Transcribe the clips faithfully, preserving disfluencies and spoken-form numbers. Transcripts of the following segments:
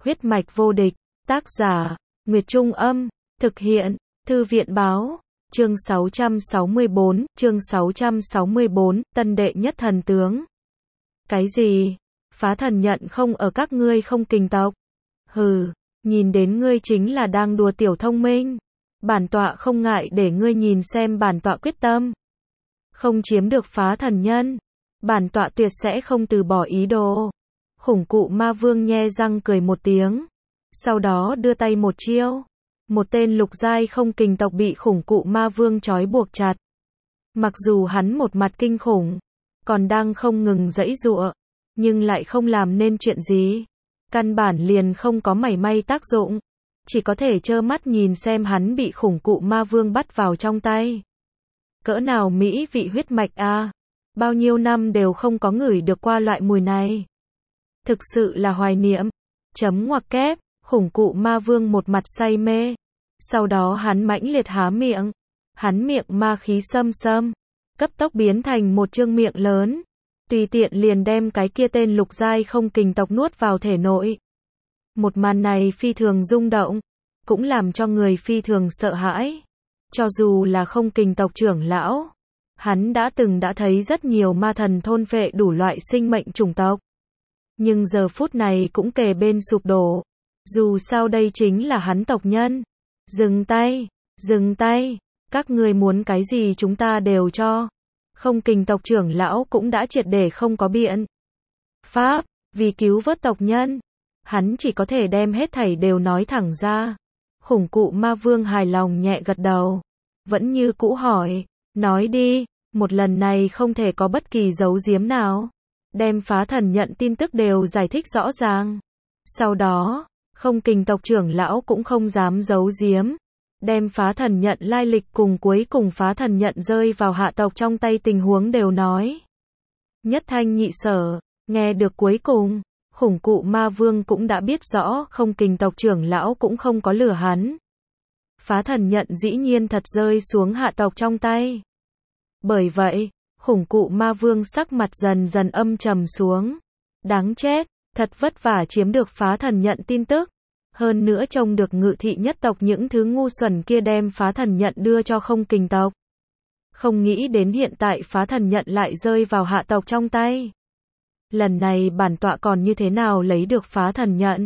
Huyết mạch vô địch, tác giả, Nguyệt Trung Âm, thực hiện, Thư viện Báo, chương sáu trăm sáu mươi bốn, chương sáu trăm sáu mươi bốn, tân đệ nhất thần tướng. Cái gì? Phá thần nhận không ở các ngươi không kình tộc? Hừ, nhìn đến ngươi chính là đang đùa tiểu thông minh. Bản tọa không ngại để ngươi nhìn xem bản tọa quyết tâm. Không chiếm được phá thần nhân, bản tọa tuyệt sẽ không từ bỏ ý đồ. Khủng cụ ma vương nhe răng cười một tiếng, sau đó đưa tay một chiêu. Một tên lục giai không kình tộc bị khủng cụ ma vương trói buộc chặt. Mặc dù hắn một mặt kinh khủng, còn đang không ngừng giãy giụa, nhưng lại không làm nên chuyện gì. Căn bản liền không có mảy may tác dụng. Chỉ có thể trơ mắt nhìn xem hắn bị khủng cụ ma vương bắt vào trong tay. Cỡ nào mỹ vị huyết mạch a, bao nhiêu năm đều không có ngửi được qua loại mùi này. Thực sự là hoài niệm. Chấm ngoặc kép, khủng cụ ma vương một mặt say mê. Sau đó hắn mãnh liệt há miệng. Hắn miệng ma khí xâm xâm, cấp tốc biến thành một trương miệng lớn. Tùy tiện liền đem cái kia tên lục giai không kình tộc nuốt vào thể nội. Một màn này phi thường rung động, cũng làm cho người phi thường sợ hãi. Cho dù là không kình tộc trưởng lão, hắn đã từng đã thấy rất nhiều ma thần thôn phệ đủ loại sinh mệnh chủng tộc. Nhưng giờ phút này cũng kề bên sụp đổ. Dù sao đây chính là hắn tộc nhân. Dừng tay, dừng tay, các ngươi muốn cái gì chúng ta đều cho. Không kình tộc trưởng lão cũng đã triệt để không có biện pháp, vì cứu vớt tộc nhân. Hắn chỉ có thể đem hết thảy đều nói thẳng ra. Khủng cụ ma vương hài lòng nhẹ gật đầu. Vẫn như cũ hỏi, nói đi, một lần này không thể có bất kỳ giấu giếm nào. Đem phá thần nhận tin tức đều giải thích rõ ràng. Sau đó, không kình tộc trưởng lão cũng không dám giấu giếm. Đem phá thần nhận lai lịch cùng cuối cùng phá thần nhận rơi vào hạ tộc trong tay tình huống đều nói. Nhất thanh nhị sở, nghe được cuối cùng. Khủng cụ ma vương cũng đã biết rõ không kình tộc trưởng lão cũng không có lừa hắn. Phá thần nhận dĩ nhiên thật rơi xuống hạ tộc trong tay. Bởi vậy, khủng cụ ma vương sắc mặt dần dần âm trầm xuống. Đáng chết, thật vất vả chiếm được phá thần nhận tin tức. Hơn nữa trông được ngự thị nhất tộc những thứ ngu xuẩn kia đem phá thần nhận đưa cho không kình tộc. Không nghĩ đến hiện tại phá thần nhận lại rơi vào hạ tộc trong tay. Lần này bản tọa còn như thế nào lấy được phá thần nhận?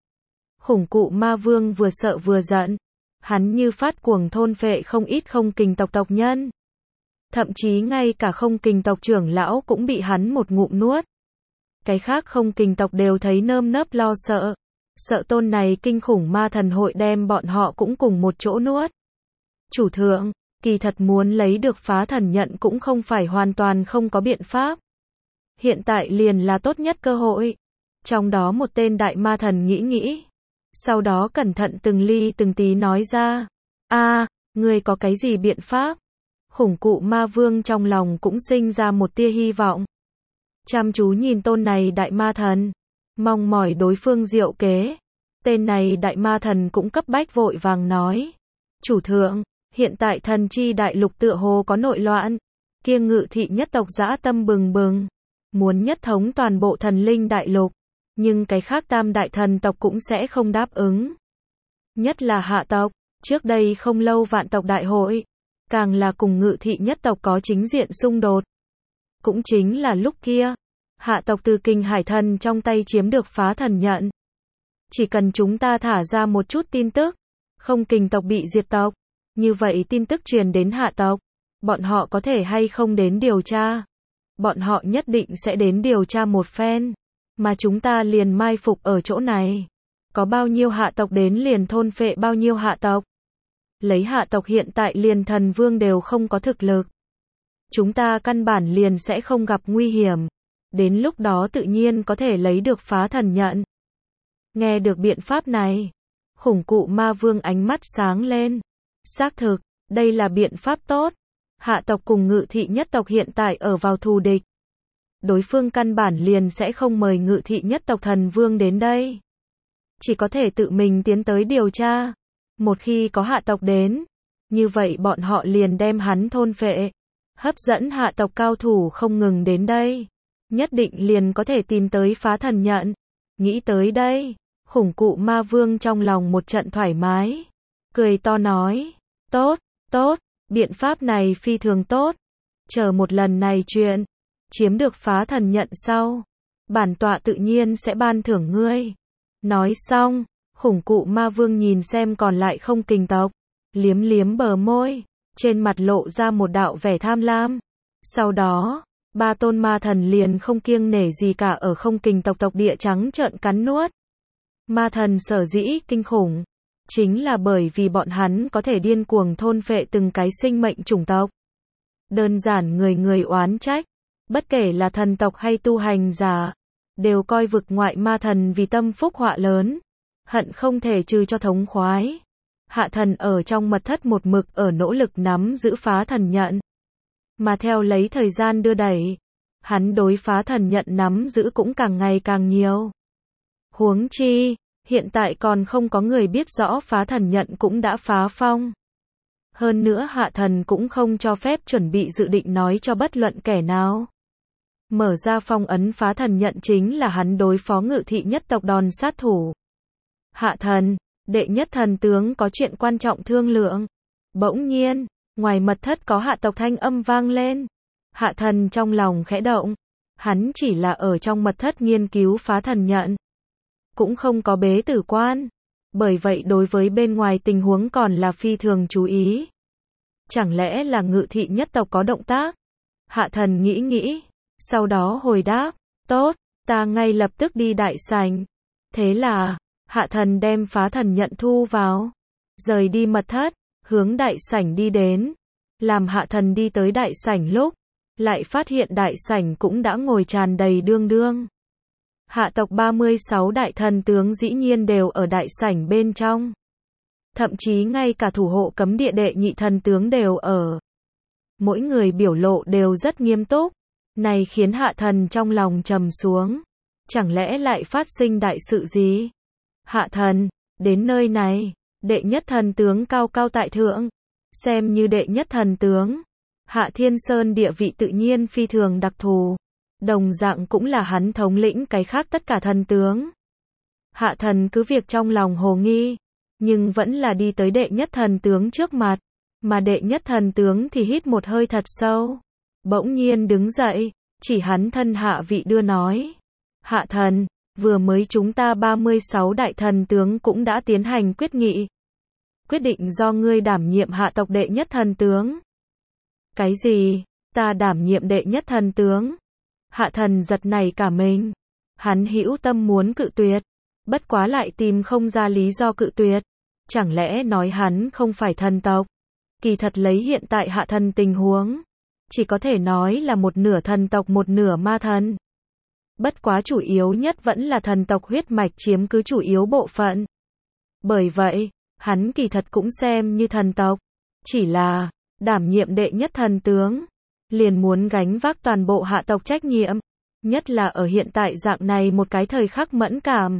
Khủng cụ ma vương vừa sợ vừa giận. Hắn như phát cuồng thôn phệ không ít không kình tộc tộc nhân. Thậm chí ngay cả không kình tộc trưởng lão cũng bị hắn một ngụm nuốt. Cái khác không kình tộc đều thấy nơm nớp lo sợ. Sợ tôn này kinh khủng ma thần hội đem bọn họ cũng cùng một chỗ nuốt. Chủ thượng, kỳ thật muốn lấy được phá thần nhận cũng không phải hoàn toàn không có biện pháp. Hiện tại liền là tốt nhất cơ hội. Trong đó một tên đại ma thần nghĩ nghĩ. Sau đó cẩn thận từng ly từng tí nói ra. A, ngươi có cái gì biện pháp? Khủng cụ ma vương trong lòng cũng sinh ra một tia hy vọng. Chăm chú nhìn tôn này đại ma thần. Mong mỏi đối phương diệu kế. Tên này đại ma thần cũng cấp bách vội vàng nói. Chủ thượng, hiện tại thần chi đại lục tựa hồ có nội loạn. Kia ngự thị nhất tộc dã tâm bừng bừng. Muốn nhất thống toàn bộ thần linh đại lục. Nhưng cái khác tam đại thần tộc cũng sẽ không đáp ứng. Nhất là hạ tộc, trước đây không lâu vạn tộc đại hội. Càng là cùng ngự thị nhất tộc có chính diện xung đột. Cũng chính là lúc kia. Hạ tộc từ kình hải thần trong tay chiếm được phá thần nhận. Chỉ cần chúng ta thả ra một chút tin tức. Không kình tộc bị diệt tộc. Như vậy tin tức truyền đến hạ tộc. Bọn họ có thể hay không đến điều tra. Bọn họ nhất định sẽ đến điều tra một phen. Mà chúng ta liền mai phục ở chỗ này. Có bao nhiêu hạ tộc đến liền thôn phệ bao nhiêu hạ tộc. Lấy hạ tộc hiện tại liền thần vương đều không có thực lực. Chúng ta căn bản liền sẽ không gặp nguy hiểm. Đến lúc đó tự nhiên có thể lấy được phá thần nhận. Nghe được biện pháp này. Khủng cụ ma vương ánh mắt sáng lên. Xác thực, đây là biện pháp tốt. Hạ tộc cùng ngự thị nhất tộc hiện tại ở vào thù địch. Đối phương căn bản liền sẽ không mời ngự thị nhất tộc thần vương đến đây. Chỉ có thể tự mình tiến tới điều tra. Một khi có hạ tộc đến, như vậy bọn họ liền đem hắn thôn phệ. Hấp dẫn hạ tộc cao thủ không ngừng đến đây. Nhất định liền có thể tìm tới phá thần nhận. Nghĩ tới đây, Khủng cụ ma vương trong lòng một trận thoải mái. Cười to nói. Tốt, tốt, biện pháp này phi thường tốt. Chờ một lần này chuyện. Chiếm được phá thần nhận sau. Bản tọa tự nhiên sẽ ban thưởng ngươi. Nói xong, khủng cụ ma vương nhìn xem còn lại không kình tộc. Liếm liếm bờ môi. Trên mặt lộ ra một đạo vẻ tham lam. Sau đó, ba tôn ma thần liền không kiêng nể gì cả ở không kình tộc tộc địa trắng trợn cắn nuốt. Ma thần sở dĩ kinh khủng, chính là bởi vì bọn hắn có thể điên cuồng thôn phệ từng cái sinh mệnh chủng tộc. Đơn giản người người oán trách, bất kể là thần tộc hay tu hành giả, đều coi vực ngoại ma thần vì tâm phúc họa lớn, hận không thể trừ cho thống khoái. Hạ thần ở trong mật thất một mực ở nỗ lực nắm giữ phá thần nhận. Mà theo lấy thời gian đưa đẩy, hắn đối phá thần nhận nắm giữ cũng càng ngày càng nhiều. Huống chi, hiện tại còn không có người biết rõ phá thần nhận cũng đã phá phong. Hơn nữa hạ thần cũng không cho phép chuẩn bị dự định nói cho bất luận kẻ nào. Mở ra phong ấn phá thần nhận chính là hắn đối phó ngự thị nhất tộc đòn sát thủ. Hạ thần, đệ nhất thần tướng có chuyện quan trọng thương lượng. Bỗng nhiên, ngoài mật thất có hạ tộc thanh âm vang lên. Hạ thần trong lòng khẽ động. Hắn chỉ là ở trong mật thất nghiên cứu phá thần nhận. Cũng không có bế tử quan. Bởi vậy đối với bên ngoài tình huống còn là phi thường chú ý. Chẳng lẽ là ngự thị nhất tộc có động tác? Hạ thần nghĩ nghĩ. Sau đó hồi đáp. Tốt, ta ngay lập tức đi đại sảnh. Thế là, hạ thần đem phá thần nhận thu vào. Rời đi mật thất, hướng đại sảnh đi đến. Làm hạ thần đi tới đại sảnh lúc, lại phát hiện đại sảnh cũng đã ngồi tràn đầy đương đương. Hạ tộc ba mươi sáu đại thần tướng dĩ nhiên đều ở đại sảnh bên trong. Thậm chí ngay cả thủ hộ cấm địa đệ nhị thần tướng đều ở. Mỗi người biểu lộ đều rất nghiêm túc. Này khiến hạ thần trong lòng trầm xuống. Chẳng lẽ lại phát sinh đại sự gì? Hạ thần, đến nơi này, đệ nhất thần tướng cao cao tại thượng. Xem như đệ nhất thần tướng. Hạ Thiên Sơn địa vị tự nhiên phi thường đặc thù. Đồng dạng cũng là hắn thống lĩnh cái khác tất cả thần tướng. Hạ thần cứ việc trong lòng hồ nghi, nhưng vẫn là đi tới đệ nhất thần tướng trước mặt. Mà đệ nhất thần tướng thì hít một hơi thật sâu. Bỗng nhiên đứng dậy, chỉ hắn thân hạ vị đưa nói. Hạ thần, vừa mới chúng ta ba mươi sáu đại thần tướng cũng đã tiến hành quyết nghị. Quyết định do ngươi đảm nhiệm hạ tộc đệ nhất thần tướng. Cái gì? Ta đảm nhiệm đệ nhất thần tướng? Hạ thần giật nảy cả mình. Hắn hữu tâm muốn cự tuyệt. Bất quá lại tìm không ra lý do cự tuyệt. Chẳng lẽ nói hắn không phải thần tộc? Kỳ thật lấy hiện tại hạ thần tình huống. Chỉ có thể nói là một nửa thần tộc một nửa ma thần. Bất quá chủ yếu nhất vẫn là thần tộc huyết mạch chiếm cứ chủ yếu bộ phận. Bởi vậy, hắn kỳ thật cũng xem như thần tộc. Chỉ là, đảm nhiệm đệ nhất thần tướng. Liền muốn gánh vác toàn bộ hạ tộc trách nhiệm. Nhất là ở hiện tại dạng này một cái thời khắc mẫn cảm.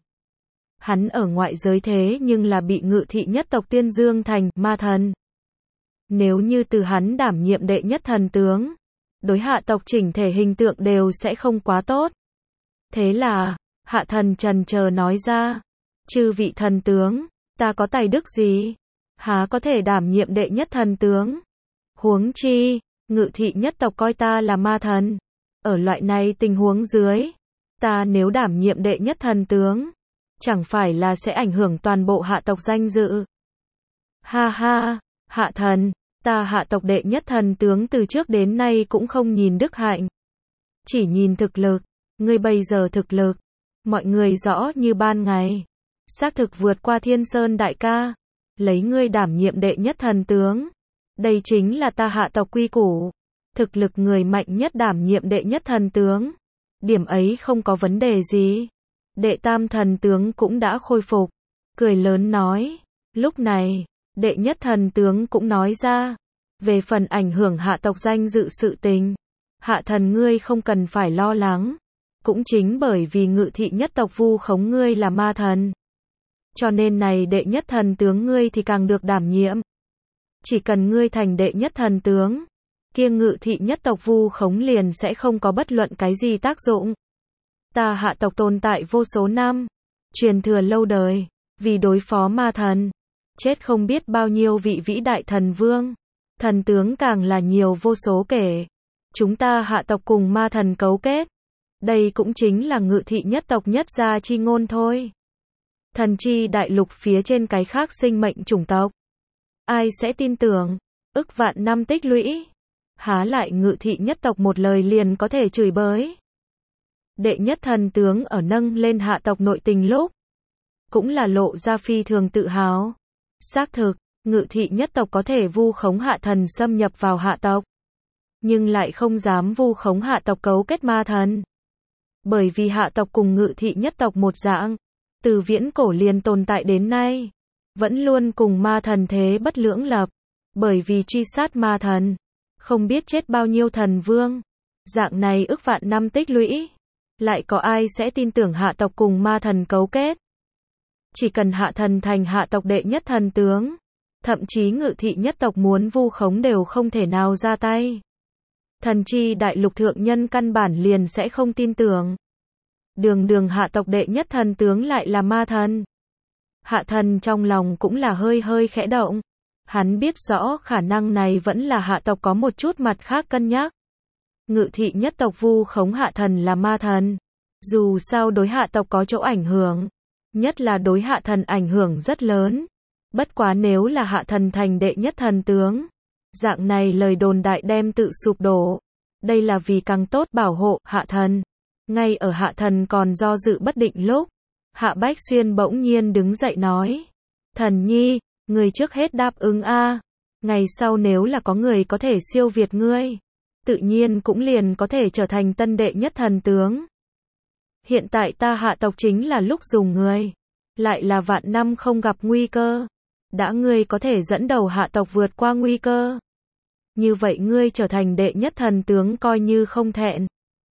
Hắn ở ngoại giới thế nhưng là bị ngự thị nhất tộc tuyên dương thành ma thần. Nếu như từ hắn đảm nhiệm đệ nhất thần tướng, đối hạ tộc chỉnh thể hình tượng đều sẽ không quá tốt. Thế là, hạ thần trần chờ nói ra, chư vị thần tướng, ta có tài đức gì? Há có thể đảm nhiệm đệ nhất thần tướng? Huống chi, ngự thị nhất tộc coi ta là ma thần. Ở loại này tình huống dưới, ta nếu đảm nhiệm đệ nhất thần tướng, chẳng phải là sẽ ảnh hưởng toàn bộ hạ tộc danh dự. Ha ha, hạ thần, ta hạ tộc đệ nhất thần tướng từ trước đến nay cũng không nhìn đức hạnh. Chỉ nhìn thực lực, ngươi bây giờ thực lực, mọi người rõ như ban ngày. Xác thực vượt qua Thiên Sơn đại ca, lấy ngươi đảm nhiệm đệ nhất thần tướng. Đây chính là ta hạ tộc quy củ. Thực lực người mạnh nhất đảm nhiệm đệ nhất thần tướng. Điểm ấy không có vấn đề gì. Đệ tam thần tướng cũng đã khôi phục. Cười lớn nói. Lúc này, đệ nhất thần tướng cũng nói ra. Về phần ảnh hưởng hạ tộc danh dự sự tình. Hạ thần ngươi không cần phải lo lắng. Cũng chính bởi vì ngự thị nhất tộc vu khống ngươi là ma thần. Cho nên này đệ nhất thần tướng ngươi thì càng được đảm nhiệm. Chỉ cần ngươi thành đệ nhất thần tướng, kia ngự thị nhất tộc vu khống liền sẽ không có bất luận cái gì tác dụng. Ta hạ tộc tồn tại vô số năm, truyền thừa lâu đời, vì đối phó ma thần, chết không biết bao nhiêu vị vĩ đại thần vương, thần tướng càng là nhiều vô số kể. Chúng ta hạ tộc cùng ma thần cấu kết, đây cũng chính là Ngự thị nhất tộc nhất gia chi ngôn thôi. Thần chi đại lục phía trên cái khác sinh mệnh chủng tộc, ai sẽ tin tưởng? Ức vạn năm tích lũy, há lại Ngự thị nhất tộc một lời liền có thể chửi bới. Đệ nhất thần tướng ở nâng lên hạ tộc nội tình lúc, cũng là lộ ra phi thường tự hào. Xác thực, Ngự thị nhất tộc có thể vu khống hạ thần xâm nhập vào hạ tộc, nhưng lại không dám vu khống hạ tộc cấu kết ma thần. Bởi vì hạ tộc cùng Ngự thị nhất tộc một dạng, từ viễn cổ liền tồn tại đến nay, vẫn luôn cùng ma thần thế bất lưỡng lập, bởi vì truy sát ma thần, không biết chết bao nhiêu thần vương. Dạng này ức vạn năm tích lũy, lại có ai sẽ tin tưởng hạ tộc cùng ma thần cấu kết? Chỉ cần hạ thần thành hạ tộc đệ nhất thần tướng, thậm chí Ngự thị nhất tộc muốn vu khống đều không thể nào ra tay. Thần chi đại lục thượng nhân căn bản liền sẽ không tin tưởng. Đường đường hạ tộc đệ nhất thần tướng lại là ma thần. Hạ thần trong lòng cũng là hơi hơi khẽ động. Hắn biết rõ khả năng này vẫn là hạ tộc có một chút mặt khác cân nhắc. Ngự thị nhất tộc vu khống hạ thần là ma thần, dù sao đối hạ tộc có chỗ ảnh hưởng, nhất là đối hạ thần ảnh hưởng rất lớn. Bất quá nếu là hạ thần thành đệ nhất thần tướng, dạng này lời đồn đại đem tự sụp đổ. Đây là vì càng tốt bảo hộ hạ thần. Ngay ở hạ thần còn do dự bất định lúc, Hạ Bách Xuyên bỗng nhiên đứng dậy nói: Thần nhi, người trước hết đáp ứng a, ngày sau nếu là có người có thể siêu việt ngươi, tự nhiên cũng liền có thể trở thành tân đệ nhất thần tướng. Hiện tại ta hạ tộc chính là lúc dùng người, lại là vạn năm không gặp nguy cơ. Đã ngươi có thể dẫn đầu hạ tộc vượt qua nguy cơ, như vậy ngươi trở thành đệ nhất thần tướng coi như không thẹn.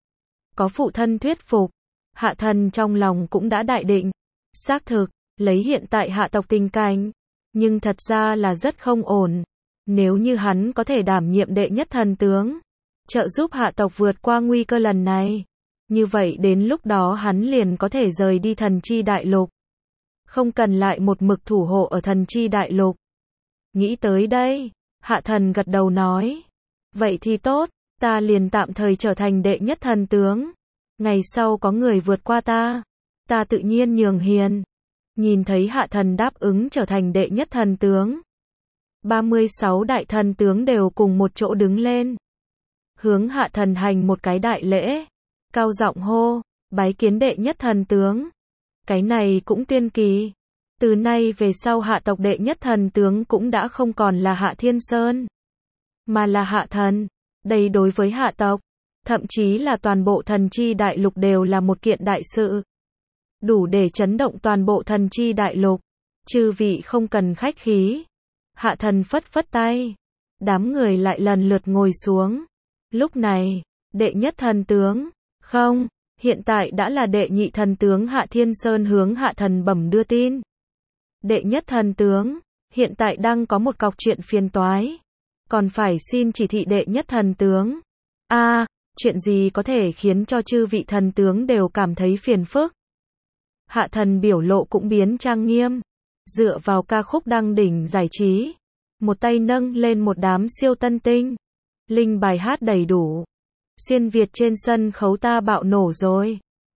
Có phụ thân thuyết phục, hạ thần trong lòng cũng đã đại định. Xác thực, lấy hiện tại hạ tộc tình cảnh, nhưng thật ra là rất không ổn. Nếu như hắn có thể đảm nhiệm đệ nhất thần tướng, trợ giúp hạ tộc vượt qua nguy cơ lần này, như vậy đến lúc đó hắn liền có thể rời đi thần chi đại lục, không cần lại một mực thủ hộ ở thần chi đại lục. Nghĩ tới đây, hạ thần gật đầu nói: vậy thì tốt, ta liền tạm thời trở thành đệ nhất thần tướng. Ngày sau có người vượt qua ta, ta tự nhiên nhường hiền. Nhìn thấy hạ thần đáp ứng trở thành đệ nhất thần tướng, ba mươi sáu đại thần tướng đều cùng một chỗ đứng lên, hướng hạ thần hành một cái đại lễ, cao giọng hô: bái kiến đệ nhất thần tướng. Cái này cũng tuyên kỳ, từ nay về sau hạ tộc đệ nhất thần tướng cũng đã không còn là Hạ Thiên Sơn, mà là hạ thần. Đây đối với hạ tộc, thậm chí là toàn bộ thần chi đại lục đều là một kiện đại sự, đủ để chấn động toàn bộ thần chi đại lục. Chư vị không cần khách khí. Hạ thần phất phất tay, đám người lại lần lượt ngồi xuống. Lúc này, đệ nhất thần tướng, không, hiện tại đã là đệ nhị thần tướng Hạ Thiên Sơn hướng hạ thần bẩm đưa tin. Đệ nhất thần tướng, hiện tại đang có một cọc chuyện phiền toái, còn phải xin chỉ thị đệ nhất thần tướng. A, à, chuyện gì có thể khiến cho chư vị thần tướng đều cảm thấy phiền phức? Hạ thần biểu lộ cũng biến trang nghiêm, dựa vào ca khúc đăng đỉnh giải trí, một tay nâng lên một đám siêu tân tinh, linh bài hát đầy đủ. Xuyên Việt trên sân khấu ta bạo nổ rồi.